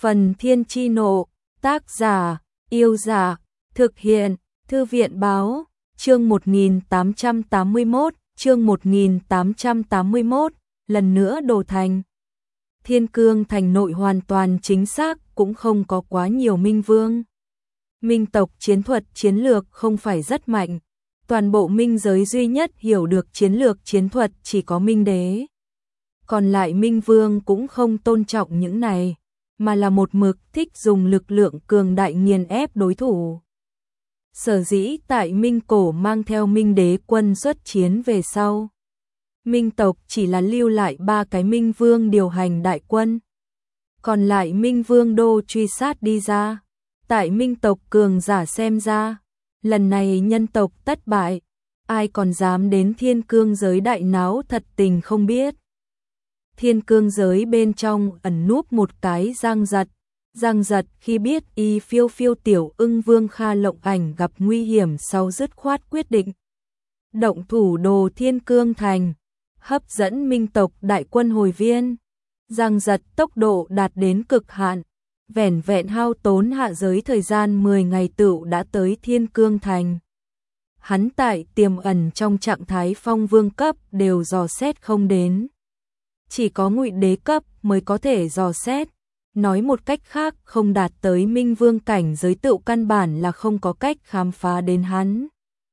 Phần Thiên Chi Nộ, tác giả, Yêu Giả, thực hiện, Thư viện Báo, chương 1881, chương 1881, lần nữa đổ thành. Thiên Cương Thành nội hoàn toàn chính xác, cũng không có quá nhiều minh vương. Minh tộc chiến thuật chiến lược không phải rất mạnh, toàn bộ minh giới duy nhất hiểu được chiến lược chiến thuật chỉ có Minh Đế. Còn lại minh vương cũng không tôn trọng những này, mà là một mực thích dùng lực lượng cường đại nghiền ép đối thủ. Sở dĩ tại Minh Cổ mang theo Minh Đế quân xuất chiến về sau, Minh tộc chỉ là lưu lại 3 cái Minh Vương điều hành đại quân. Còn lại Minh Vương đô truy sát đi ra. Tại Minh tộc cường giả xem ra, lần này nhân tộc tất bại, ai còn dám đến Thiên Cương giới đại náo thật tình không biết. Thiên Cương giới bên trong ẩn núp một cái Giang Giật. Giang Giật khi biết y phiêu phiêu tiểu ưng Vương Kha Lộng Ảnh gặp nguy hiểm sau dứt khoát quyết định động thủ đồ Thiên Cương Thành, hấp dẫn Minh tộc đại quân hồi viên. Giang Giật tốc độ đạt đến cực hạn, vẻn vẹn hao tốn hạ giới thời gian 10 ngày tựu đã tới Thiên Cương Thành. Hắn tại tiềm ẩn trong trạng thái phong vương cấp đều dò xét không đến. Chỉ có Ngụy Đế cấp mới có thể dò xét. Nói một cách khác, không đạt tới Minh Vương cảnh giới tựu căn bản là không có cách khám phá đến hắn.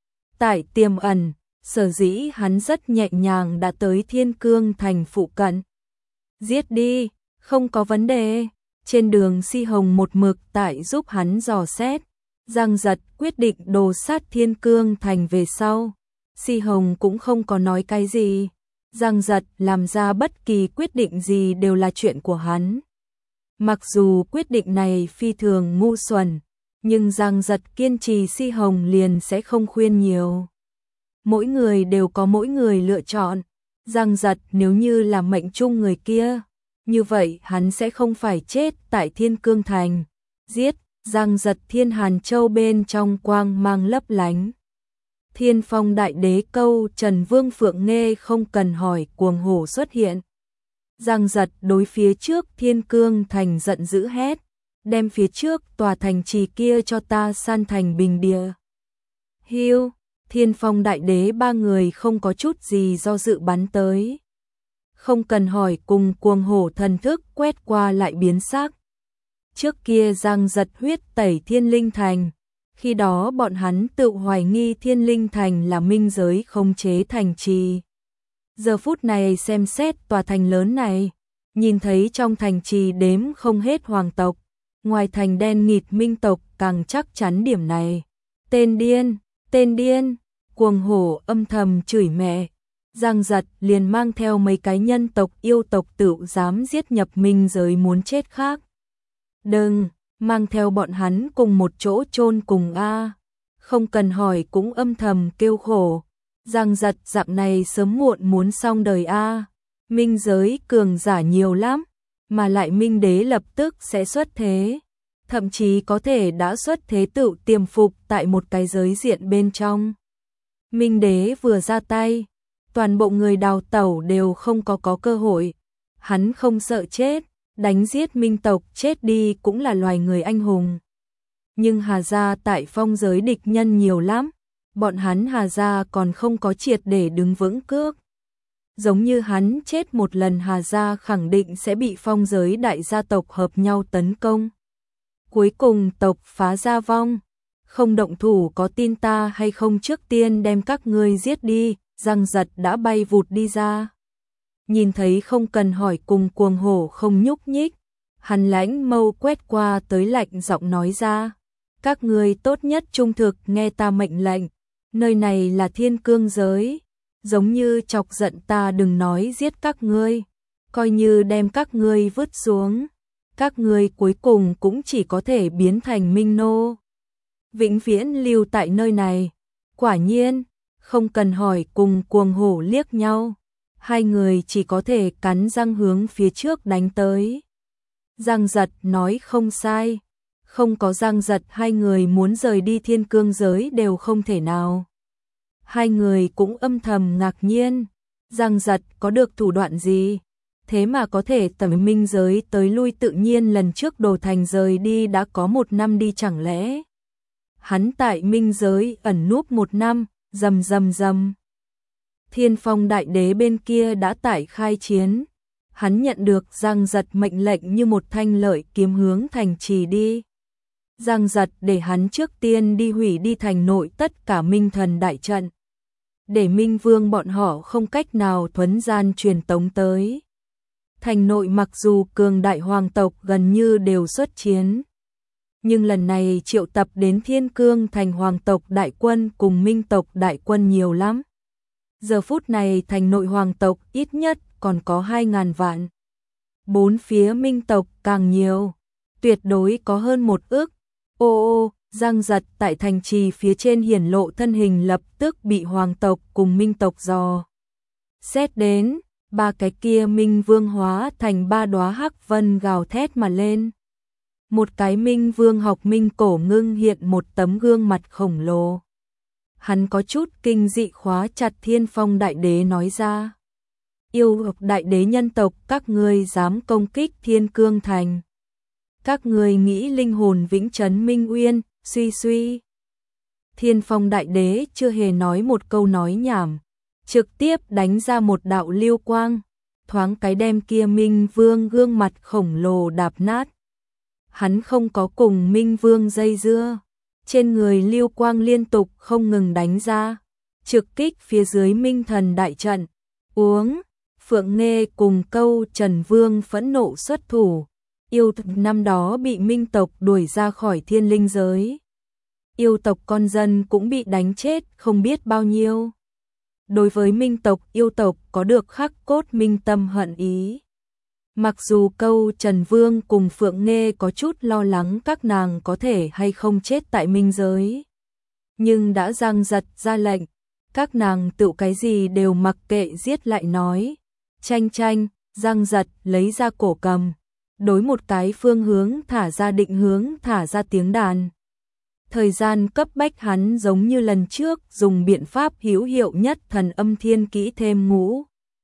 Tại tiềm ẩn, sở dĩ hắn rất nhẹ nhàng đã tới Thiên Cương Thành phụ cận. Giết đi, không có vấn đề. Trên đường Si Hồng một mực tại giúp hắn dò xét. Giang Giật quyết định đồ sát Thiên Cương Thành về sau. Si Hồng cũng không có nói cái gì. Giang Giật làm ra bất kỳ quyết định gì đều là chuyện của hắn. Mặc dù quyết định này phi thường ngu xuẩn, nhưng Giang Giật kiên trì, Si Hồng liền sẽ không khuyên nhiều. Mỗi người đều có mỗi người lựa chọn. Giang Giật nếu như là mệnh chung người kia, như vậy hắn sẽ không phải chết tại Thiên Cương Thành. Giết. Giang Giật Thiên Hàn Châu bên trong quang mang lấp lánh. Thiên Phong Đại Đế câu Trần Vương Phượng Nghê không cần hỏi cuồng hổ xuất hiện. Giang Giật đối phía trước Thiên Cương Thành giận dữ hét, đem phía trước tòa thành trì kia cho ta san thành bình địa. Hiu, Thiên Phong Đại Đế 3 người không có chút gì do dự bắn tới. Không cần hỏi cùng cuồng hổ thần thức quét qua lại biến sắc. Trước kia Giang Giật huyết tẩy Thiên Linh Thành, khi đó bọn hắn tự hoài nghi Thiên Linh Thành là minh giới khống chế thành trì. Giờ phút này xem xét tòa thành lớn này, nhìn thấy trong thành trì đếm không hết hoàng tộc, ngoài thành đen nghịt minh tộc càng chắc chắn điểm này. Tên điên, cuồng hổ âm thầm chửi mẹ. Giang Giật liền mang theo mấy cái nhân tộc yêu tộc tự dám giết nhập minh giới muốn chết khác. Đừng, mang theo bọn hắn cùng một chỗ chôn cùng a. Không cần hỏi cũng âm thầm kêu khổ. Giang Giật dạng này sớm muộn muốn xong đời a. Minh giới cường giả nhiều lắm, mà lại Minh Đế lập tức sẽ xuất thế, thậm chí có thể đã xuất thế tự tiềm phục tại một cái giới diện bên trong. Minh Đế vừa ra tay, toàn bộ người đào tẩu đều không có cơ hội. Hắn không sợ chết, đánh giết minh tộc chết đi cũng là loài người anh hùng. Nhưng Hà gia tại phong giới địch nhân nhiều lắm, bọn hắn Hà gia còn không có triệt để đứng vững cước. Giống như hắn chết một lần, Hà gia khẳng định sẽ bị phong giới đại gia tộc hợp nhau tấn công. Cuối cùng tộc phá gia vong, không động thủ có tin ta hay không, trước tiên đem các ngươi giết đi. Giang Giật đã bay vụt đi ra. Nhìn thấy không cần hỏi cùng cuồng hổ không nhúc nhích, hắn lãnh mâu quét qua tới lạnh giọng nói ra. Các ngươi tốt nhất trung thực nghe ta mệnh lệnh, nơi này là Thiên Cương giới, giống như chọc giận ta đừng nói giết các ngươi, coi như đem các ngươi vứt xuống, các ngươi cuối cùng cũng chỉ có thể biến thành minh nô, vĩnh viễn lưu tại nơi này. Quả nhiên, không cần hỏi cùng cuồng hổ liếc nhau, hai người chỉ có thể cắn răng hướng phía trước đánh tới. Giang Giật nói không sai, không có Giang Giật hai người muốn rời đi Thiên Cương giới đều không thể nào. Hai người cũng âm thầm ngạc nhiên, Giang Giật có được thủ đoạn gì? thế mà có thể tầm minh giới tới lui tự nhiên. Lần trước Đồ Thành rời đi đã có 1 năm đi, chẳng lẽ hắn tại minh giới ẩn núp 1 năm, rầm rầm rầm. Thiên Phong Đại Đế bên kia đã tải khai chiến, hắn nhận được Giang Giật mệnh lệnh như một thanh lợi kiếm hướng thành trì đi. Giang Giật để hắn trước tiên đi hủy đi thành nội tất cả minh thần đại trận, để Minh Vương bọn họ không cách nào thuấn gian truyền tống tới. Thành nội mặc dù cường đại hoàng tộc gần như đều xuất chiến, nhưng lần này triệu tập đến Thiên Cương thành hoàng tộc đại quân cùng minh tộc đại quân nhiều lắm. Giờ phút này thành nội hoàng tộc ít nhất còn có 2.000 vạn. 4 phía minh tộc càng nhiều, tuyệt đối có hơn 1 ức. Ô, Giang Giật tại thành trì phía trên hiển lộ thân hình, lập tức bị hoàng tộc cùng minh tộc dò xét đến. 3 cái kia minh vương hóa thành 3 đóa hắc vân gào thét mà lên. Một cái minh vương học minh cổ ngưng hiện một tấm gương mặt khổng lồ. Hắn có chút kinh dị khóa chặt Thiên Phong Đại Đế nói ra. Yêu Đại Đế nhân tộc, các ngươi dám công kích Thiên Cương thành. Các ngươi nghĩ linh hồn vĩnh trấn Minh Uyên, suy suy. Thiên Phong Đại Đế chưa hề nói một câu nói nhảm, trực tiếp đánh ra một đạo lưu quang, thoáng cái đem kia Minh Vương gương mặt khổng lồ đạp nát. Hắn không có cùng Minh Vương dây dưa, trên người lưu quang liên tục không ngừng đánh ra, trực kích phía dưới Minh Thần đại trận. Uống, Phượng Nghê cùng Câu Trần Vương phẫn nộ xuất thủ. Yêu tộc năm đó bị minh tộc đuổi ra khỏi thiên linh giới. Yêu tộc con dân cũng bị đánh chết không biết bao nhiêu. Đối với minh tộc, yêu tộc có được khắc cốt minh tâm hận ý. Mặc dù Câu Trần Vương cùng Phượng Nghê có chút lo lắng các nàng có thể hay không chết tại minh giới, nhưng đã Giang Giật ra lệnh, các nàng tự cái gì đều mặc kệ, giết lại nói. Tranh tranh, Giang Giật lấy ra cổ cầm, đối một cái phương hướng thả ra định hướng, thả ra tiếng đàn. Thời gian cấp bách, hắn giống như lần trước dùng biện pháp hữu hiệu nhất thần âm thiên kỹ thêm ngũ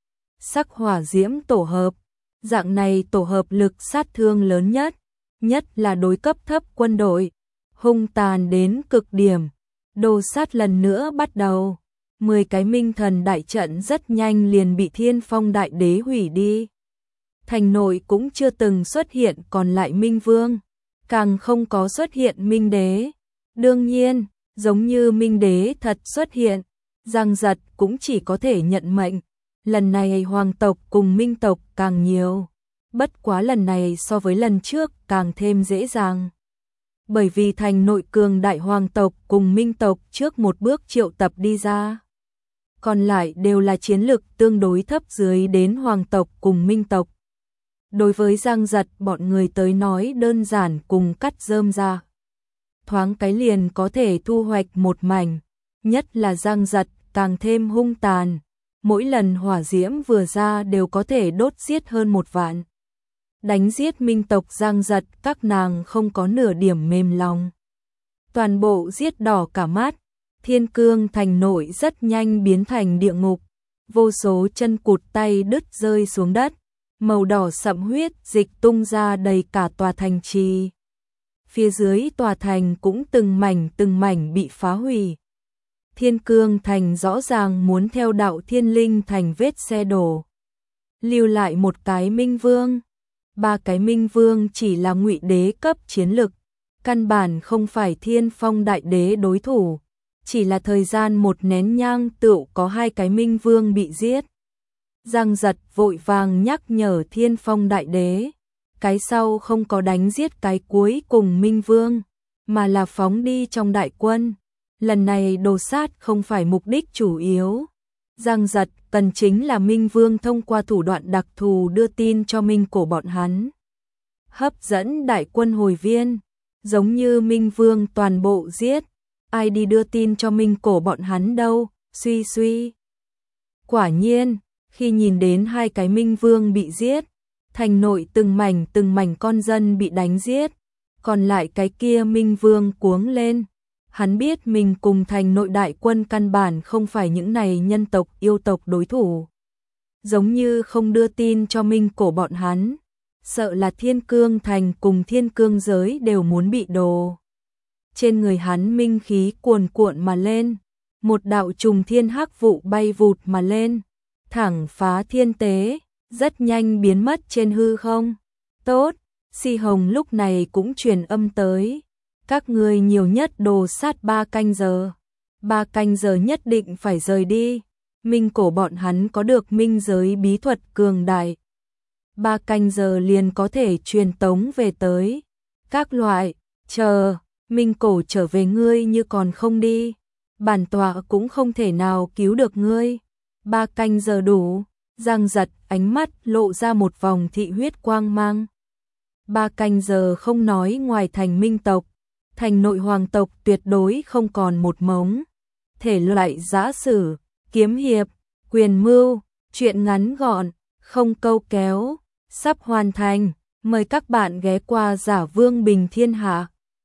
sắc hỏa diễm tổ hợp. Dạng này tổ hợp lực sát thương lớn nhất, nhất là đối cấp thấp quân đội, hung tàn đến cực điểm. Đồ sát lần nữa bắt đầu. 10 cái minh thần đại trận rất nhanh liền bị Thiên Phong Đại Đế hủy đi. Thành nội cũng chưa từng xuất hiện còn lại minh vương, càng không có xuất hiện minh đế. Đương nhiên, giống như minh đế thật xuất hiện, Giang Giật cũng chỉ có thể nhận mệnh. Lần này hoàng tộc cùng minh tộc càng nhiều, bất quá lần này so với lần trước càng thêm dễ dàng. Bởi vì thành nội cường đại hoàng tộc cùng minh tộc trước một bước triệu tập đi ra. Còn lại đều là chiến lực tương đối thấp dưới đến hoàng tộc cùng minh tộc. Đối với Giang Giật bọn người tới nói đơn giản cùng cắt rơm ra. Thoáng cái liền có thể thu hoạch một mảnh, nhất là Giang Giật càng thêm hung tàn. Mỗi lần hỏa diễm vừa ra đều có thể đốt giết hơn 1 vạn. Đánh giết minh tộc Giang Giật, các nàng không có nửa điểm mềm lòng. Toàn bộ giết đỏ cả mắt. Thiên Cương thành nội rất nhanh biến thành địa ngục. Vô số chân cụt tay đứt rơi xuống đất. Màu đỏ sậm huyết dịch tung ra đầy cả tòa thành trì. Phía dưới tòa thành cũng từng mảnh bị phá hủy. Thiên Cương thành rõ ràng muốn theo đạo thiên linh thành vết xe đổ. Lưu lại một cái minh vương. 3 cái minh vương chỉ là ngụy đế cấp chiến lực, căn bản không phải Thiên Phong Đại Đế đối thủ. Chỉ là thời gian một nén nhang tựu có 2 cái minh vương bị giết. Giang Giật vội vàng nhắc nhở Thiên Phong Đại Đế, cái sau không có đánh giết cái cuối cùng minh vương, mà là phóng đi trong đại quân. Lần này đồ sát không phải mục đích chủ yếu. Giang Giật cần chính là minh vương thông qua thủ đoạn đặc thù đưa tin cho minh cổ bọn hắn, hấp dẫn đại quân hồi viên. Giống như minh vương toàn bộ giết, ai đi đưa tin cho minh cổ bọn hắn đâu, suy suy. Quả nhiên, khi nhìn đến 2 cái minh vương bị giết, thành nội từng mảnh con dân bị đánh giết, còn lại cái kia minh vương cuống lên. Hắn biết mình cùng thành nội đại quân căn bản không phải những này nhân tộc yêu tộc đối thủ. giống như không đưa tin cho Minh Cổ bọn hắn, sợ là Thiên Cương Thành cùng Thiên Cương giới đều muốn bị đổ. Trên người hắn minh khí cuồn cuộn mà lên, một đạo trùng thiên hắc vụ bay vụt mà lên, thẳng phá thiên tế, rất nhanh biến mất trên hư không. Tốt, Si Hồng lúc này cũng truyền âm tới, các ngươi nhiều nhất đồ sát 3 canh giờ. 3 canh giờ nhất định phải rời đi. Minh Cổ bọn hắn có được minh giới bí thuật cường đại. 3 canh giờ liền có thể truyền tống về tới. Các loại, chờ, Minh Cổ trở về ngươi như còn không đi. Bản tọa cũng không thể nào cứu được ngươi. 3 canh giờ đủ. Giang Giật ánh mắt lộ ra một vòng thị huyết quang mang. 3 canh giờ không nói ngoài thành Minh tộc, thành nội hoàng tộc tuyệt đối không còn một mống. Thể loại giã sử, kiếm hiệp, quyền mưu, truyện ngắn gọn, không câu kéo, sắp hoàn thành. Mời các bạn ghé qua Giả Vương Bình Thiên Hạ.